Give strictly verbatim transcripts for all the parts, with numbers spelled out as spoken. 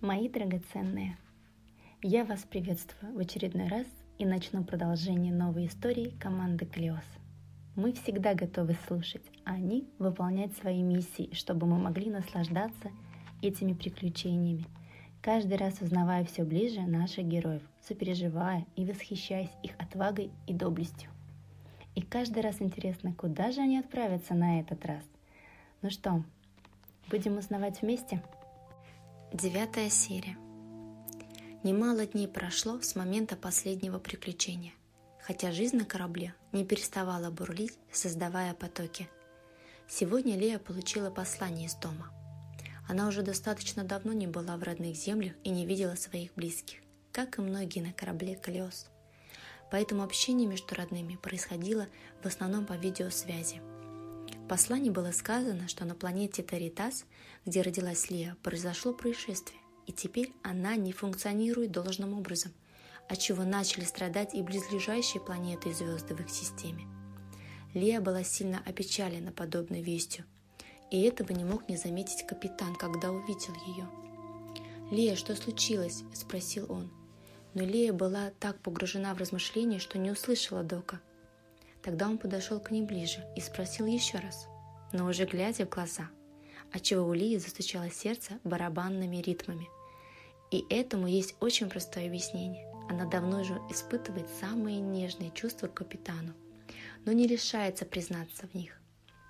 Мои драгоценные, я вас приветствую в очередной раз и начну продолжение новой истории команды Клеос. Мы всегда готовы слушать, а они выполнять свои миссии, чтобы мы могли наслаждаться этими приключениями, каждый раз узнавая все ближе наших героев, сопереживая и восхищаясь их отвагой и доблестью. И каждый раз интересно, куда же они отправятся на этот раз. Ну что, будем узнавать вместе? Девятая серия. Немало дней прошло с момента последнего приключения, хотя жизнь на корабле не переставала бурлить, создавая потоки. Сегодня Лея получила послание из дома. Она уже достаточно давно не была в родных землях и не видела своих близких, как и многие на корабле Клеос. Поэтому общение между родными происходило в основном по видеосвязи. В послании было сказано, что на планете Таритас, где родилась Лея, произошло происшествие, и теперь она не функционирует должным образом, отчего начали страдать и близлежащие планеты и звезды в их системе. Лея была сильно опечалена подобной вестью, и этого не мог не заметить капитан, когда увидел ее. «Лея, что случилось?» – спросил он. Но Лея была так погружена в размышления, что не услышала Дока. Тогда он подошел к ней ближе и спросил еще раз, но уже глядя в глаза, отчего у Лии застучало сердце барабанными ритмами. И этому есть очень простое объяснение. Она давно уже испытывает самые нежные чувства к капитану, но не решается признаться в них.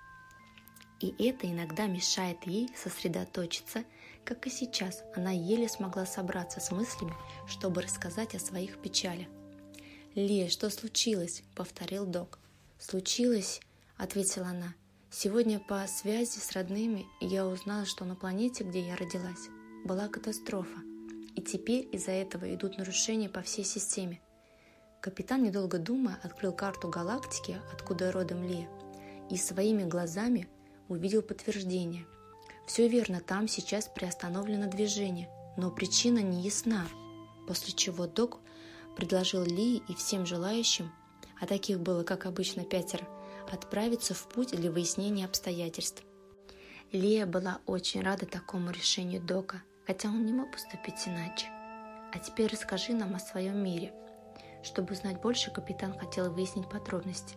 И это иногда мешает ей сосредоточиться, как и сейчас она еле смогла собраться с мыслями, чтобы рассказать о своих печалях. «Лея, что случилось?» — повторил Док. «Случилось?» — ответила она. «Сегодня по связи с родными я узнала, что на планете, где я родилась, была катастрофа, и теперь из-за этого идут нарушения по всей системе». Капитан, недолго думая, открыл карту галактики, откуда родом Лея, и своими глазами увидел подтверждение. Все верно, там сейчас приостановлено движение, но причина не ясна, после чего Док предложил Лии и всем желающим, а таких было, как обычно, пятеро, отправиться в путь для выяснения обстоятельств. Лия была очень рада такому решению Дока, хотя он не мог поступить иначе. «А теперь расскажи нам о своем мире». Чтобы узнать больше, капитан хотел выяснить подробности.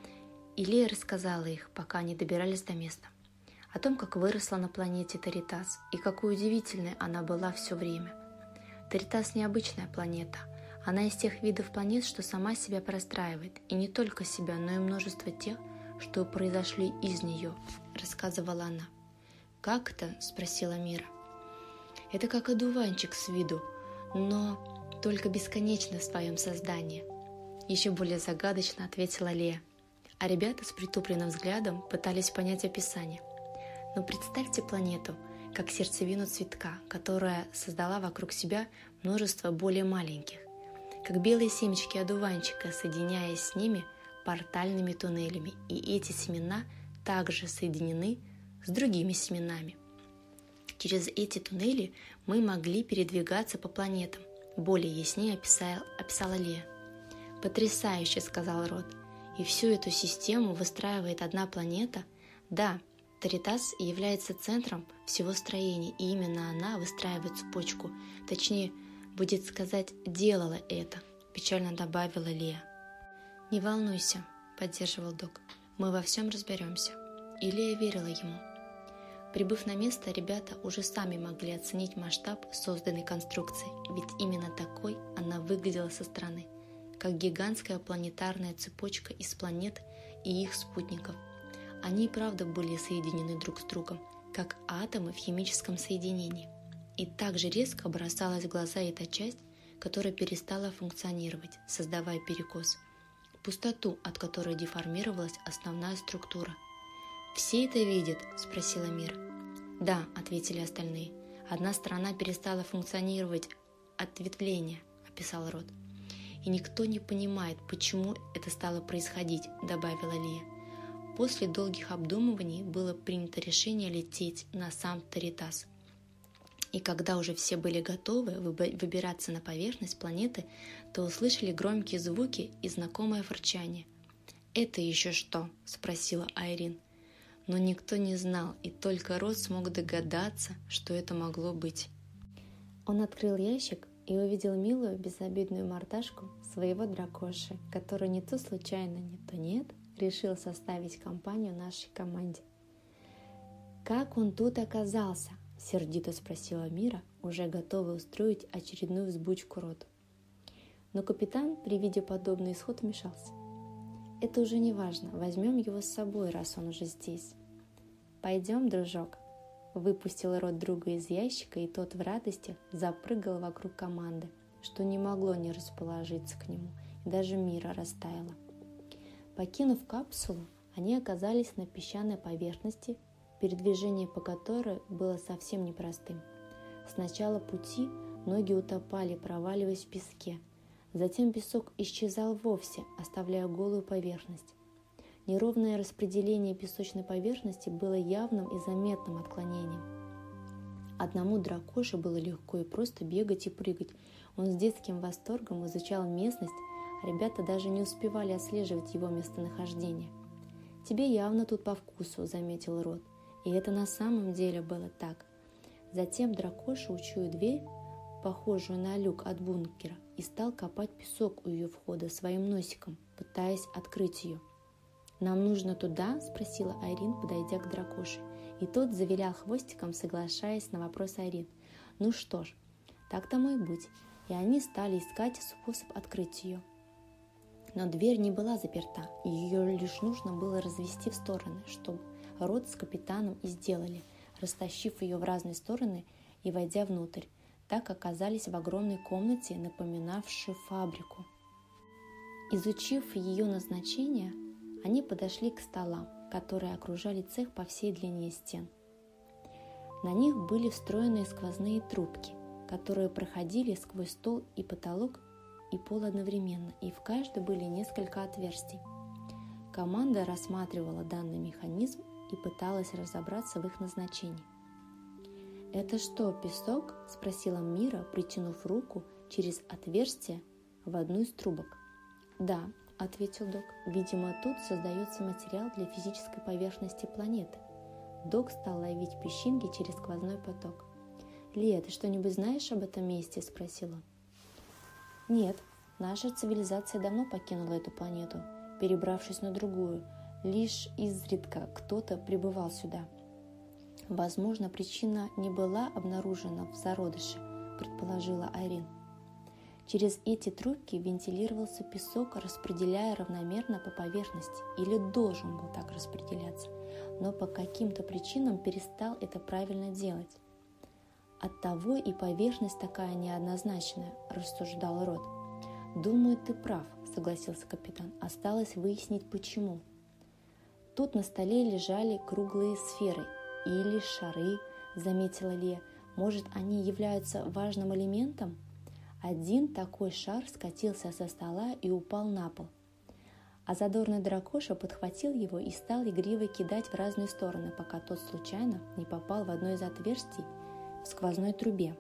И Лия рассказала их, пока они добирались до места. О том, как выросла на планете Таритас и какой удивительной она была все время. Таритас необычная планета. Она из тех видов планет, что сама себя простраивает, и не только себя, но и множество тех, что произошли из нее, рассказывала она. «Как это?» – спросила Мира. «Это как одуванчик с виду, но только бесконечно в своем создании», – еще более загадочно ответила Лея. А ребята с притупленным взглядом пытались понять описание. Но представьте планету, как сердцевину цветка, которая создала вокруг себя множество более маленьких, как белые семечки одуванчика, соединяясь с ними портальными туннелями, и эти семена также соединены с другими семенами. Через эти туннели мы могли передвигаться по планетам, более яснее описала, описала Лея. «Потрясающе», — сказал Род. «И всю эту систему выстраивает одна планета?» «Да, Таритас является центром всего строения, и именно она выстраивает цепочку, точнее, будет сказать, делала это», – печально добавила Лея. «Не волнуйся», – поддерживал Док, – «мы во всем разберемся». И Лея верила ему. Прибыв на место, ребята уже сами могли оценить масштаб созданной конструкции, ведь именно такой она выглядела со стороны, как гигантская планетарная цепочка из планет и их спутников. Они и правда были соединены друг с другом, как атомы в химическом соединении. И также резко бросалась в глаза эта часть, которая перестала функционировать, создавая перекос, пустоту, от которой деформировалась основная структура. «Все это видят?» – спросила Мира. «Да», – ответили остальные. «Одна сторона перестала функционировать, ответвление», – описал Род. «И никто не понимает, почему это стало происходить», – добавила Лия. После долгих обдумываний было принято решение лететь на сам Таритас. И когда уже все были готовы выбираться на поверхность планеты, то услышали громкие звуки и знакомое фырчание. «Это еще что?» – спросила Айрин. Но никто не знал, и только Род смог догадаться, что это могло быть. Он открыл ящик и увидел милую безобидную мордашку своего дракоши, который не то случайно, не то нет, решил составить компанию нашей команде. «Как он тут оказался?» – сердито спросила Мира, уже готовая устроить очередную взбучку Роду. Но капитан при виде подобный исход вмешался. «Это уже не важно, возьмем его с собой, раз он уже здесь». «Пойдем, дружок», – выпустил Род друга из ящика, и тот в радости запрыгал вокруг команды, что не могло не расположиться к нему, и даже Мира растаяла. Покинув капсулу, они оказались на песчаной поверхности, передвижение по которой было совсем непростым. С начала пути ноги утопали, проваливаясь в песке. Затем песок исчезал вовсе, оставляя голую поверхность. Неровное распределение песочной поверхности было явным и заметным отклонением. Одному дракоше было легко и просто бегать и прыгать. Он с детским восторгом изучал местность, а ребята даже не успевали отслеживать его местонахождение. «Тебе явно тут по вкусу», — заметил Род. И это на самом деле было так. Затем дракоша учуял дверь, похожую на люк от бункера, и стал копать песок у ее входа своим носиком, пытаясь открыть ее. «Нам нужно туда?» – спросила Айрин, подойдя к дракоше. И тот завилял хвостиком, соглашаясь на вопрос Айрин. «Ну что ж, так тому и быть». И они стали искать способ открыть ее. Но дверь не была заперта, и ее лишь нужно было развести в стороны, что Род с капитаном и сделали, растащив ее в разные стороны и войдя внутрь. Так оказались в огромной комнате, напоминавшей фабрику. Изучив ее назначение, они подошли к столам, которые окружали цех по всей длине стен. На них были встроены сквозные трубки, которые проходили сквозь стол и потолок и пол одновременно, и в каждой были несколько отверстий. Команда рассматривала данный механизм и пыталась разобраться в их назначении. «Это что, песок?» – спросила Мира, притянув руку через отверстие в одну из трубок. «Да», – ответил Док. «Видимо, тут создается материал для физической поверхности планеты». Док стал ловить песчинки через сквозной поток. «Лия, ты что-нибудь знаешь об этом месте?» – спросил он. «Нет, наша цивилизация давно покинула эту планету, перебравшись на другую. Лишь изредка кто-то прибывал сюда». «Возможно, причина не была обнаружена в зародыше», – предположила Айрин. Через эти трубки вентилировался песок, распределяя равномерно по поверхности, или должен был так распределяться, но по каким-то причинам перестал это правильно делать. «Оттого и поверхность такая неоднозначная», – рассуждал Род. «Думаю, ты прав», – согласился капитан. «Осталось выяснить, почему». Тут на столе лежали круглые сферы или шары, заметила Лия. Может, они являются важным элементом? Один такой шар скатился со стола и упал на пол. А задорный дракоша подхватил его и стал игриво кидать в разные стороны, пока тот случайно не попал в одно из отверстий в сквозной трубе.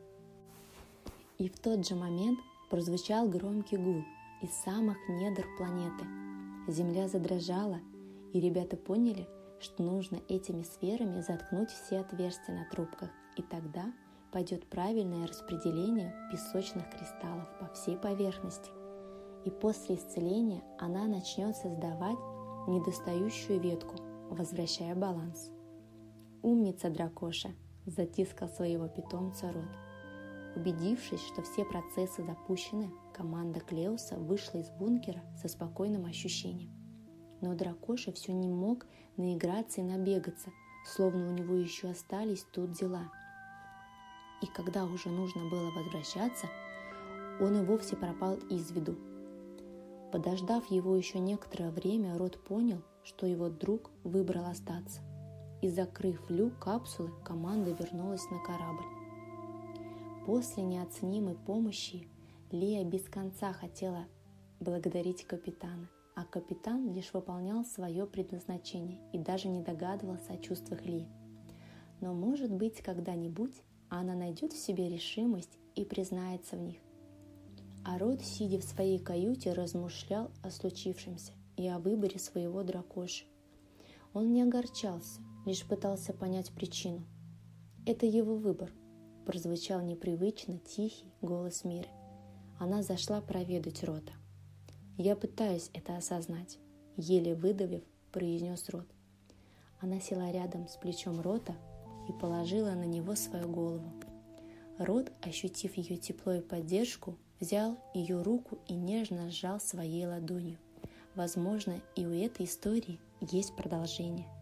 И в тот же момент прозвучал громкий гул из самых недр планеты. Земля задрожала, и ребята поняли, что нужно этими сферами заткнуть все отверстия на трубках, и тогда пойдет правильное распределение песочных кристаллов по всей поверхности. И после исцеления она начнет создавать недостающую ветку, возвращая баланс. «Умница, дракоша!» – затискал своего питомца Род. Убедившись, что все процессы запущены, команда Клеуса вышла из бункера со спокойным ощущением. Но дракоша все не мог наиграться и набегаться, словно у него еще остались тут дела. И когда уже нужно было возвращаться, он и вовсе пропал из виду. Подождав его еще некоторое время, Род понял, что его друг выбрал остаться. И, закрыв люк капсулы, команда вернулась на корабль. После неоценимой помощи Лия без конца хотела благодарить капитана, а капитан лишь выполнял свое предназначение и даже не догадывался о чувствах Лии. Но, может быть, когда-нибудь она найдет в себе решимость и признается в них. А Род, сидя в своей каюте, размышлял о случившемся и о выборе своего дракоши. Он не огорчался, лишь пытался понять причину. Это его выбор, прозвучал непривычно тихий голос Миры. Она зашла проведать Рота. «Я пытаюсь это осознать», — еле выдавив, произнес Рот. Она села рядом с плечом Рота и положила на него свою голову. Рот, ощутив ее тепло и поддержку, взял ее руку и нежно сжал своей ладонью. Возможно, и у этой истории есть продолжение.